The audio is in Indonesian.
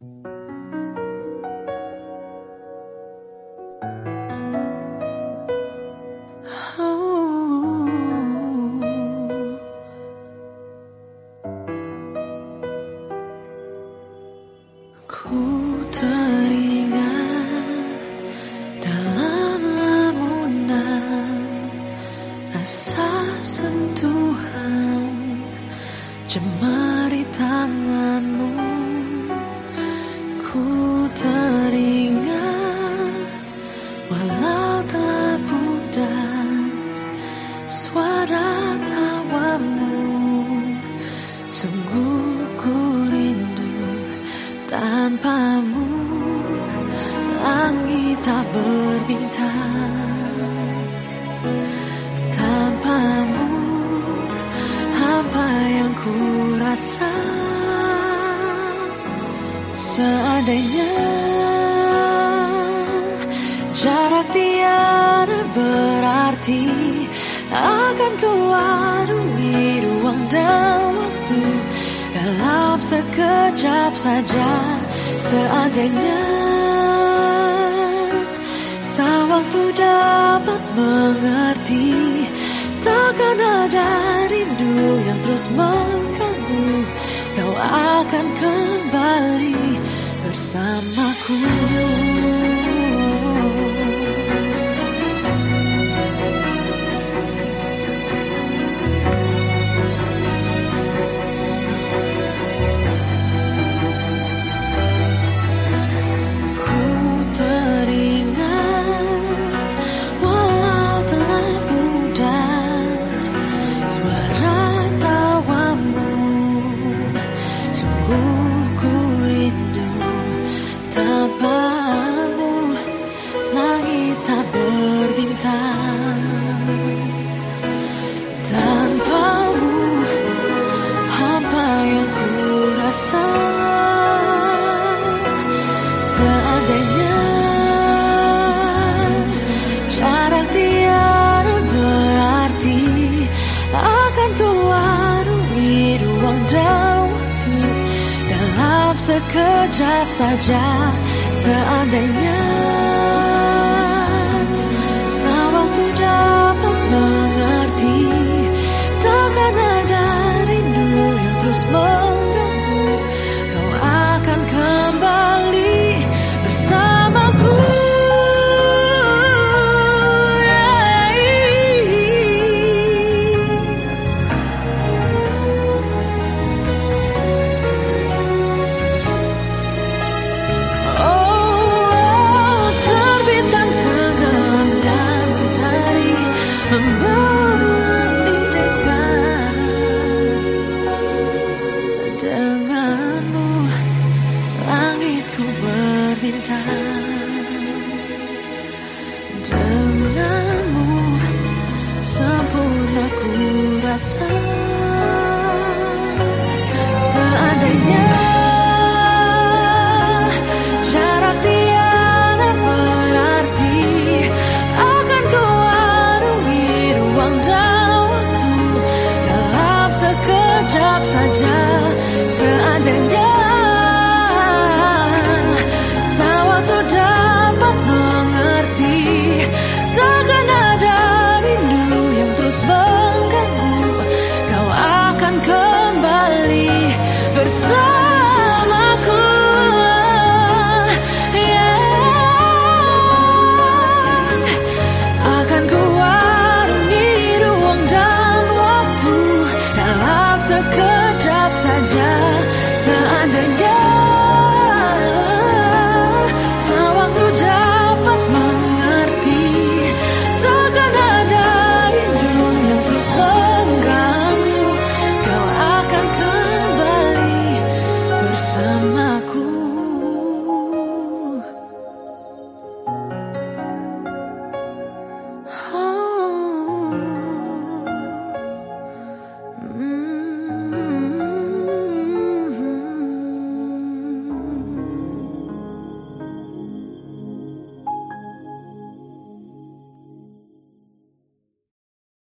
Ku teringat dalam lamunan rasa sentuhan jemari tanganmu. Ku teringat walau telah pudar suara tawamu. Sungguh ku rindu tanpamu, langit tak berbintang. Tanpamu, hampa yang ku rasa. Seandainya jarak tiada berarti, akan ku arungi ruang dan waktu dalam sekejap saja. Seandainya sang waktu dapat mengerti, takkan ada rindu yang terus mengganggu. Kau akan kembali bersamaku. Tanpamu, langit tak berbintang. Tanpamu, hampa yang ku rasa. Seandainya jarak tiada berarti, akan ku arungi ruang dan waktu dalam sekejap saja. Seandainya sang waktu dapat mengerti, takkan ada rindu yang terus mengganggu. Kau akan kembali bersamaku. Denganmu langitku berbintang. Denganmu sempurna ku rasa.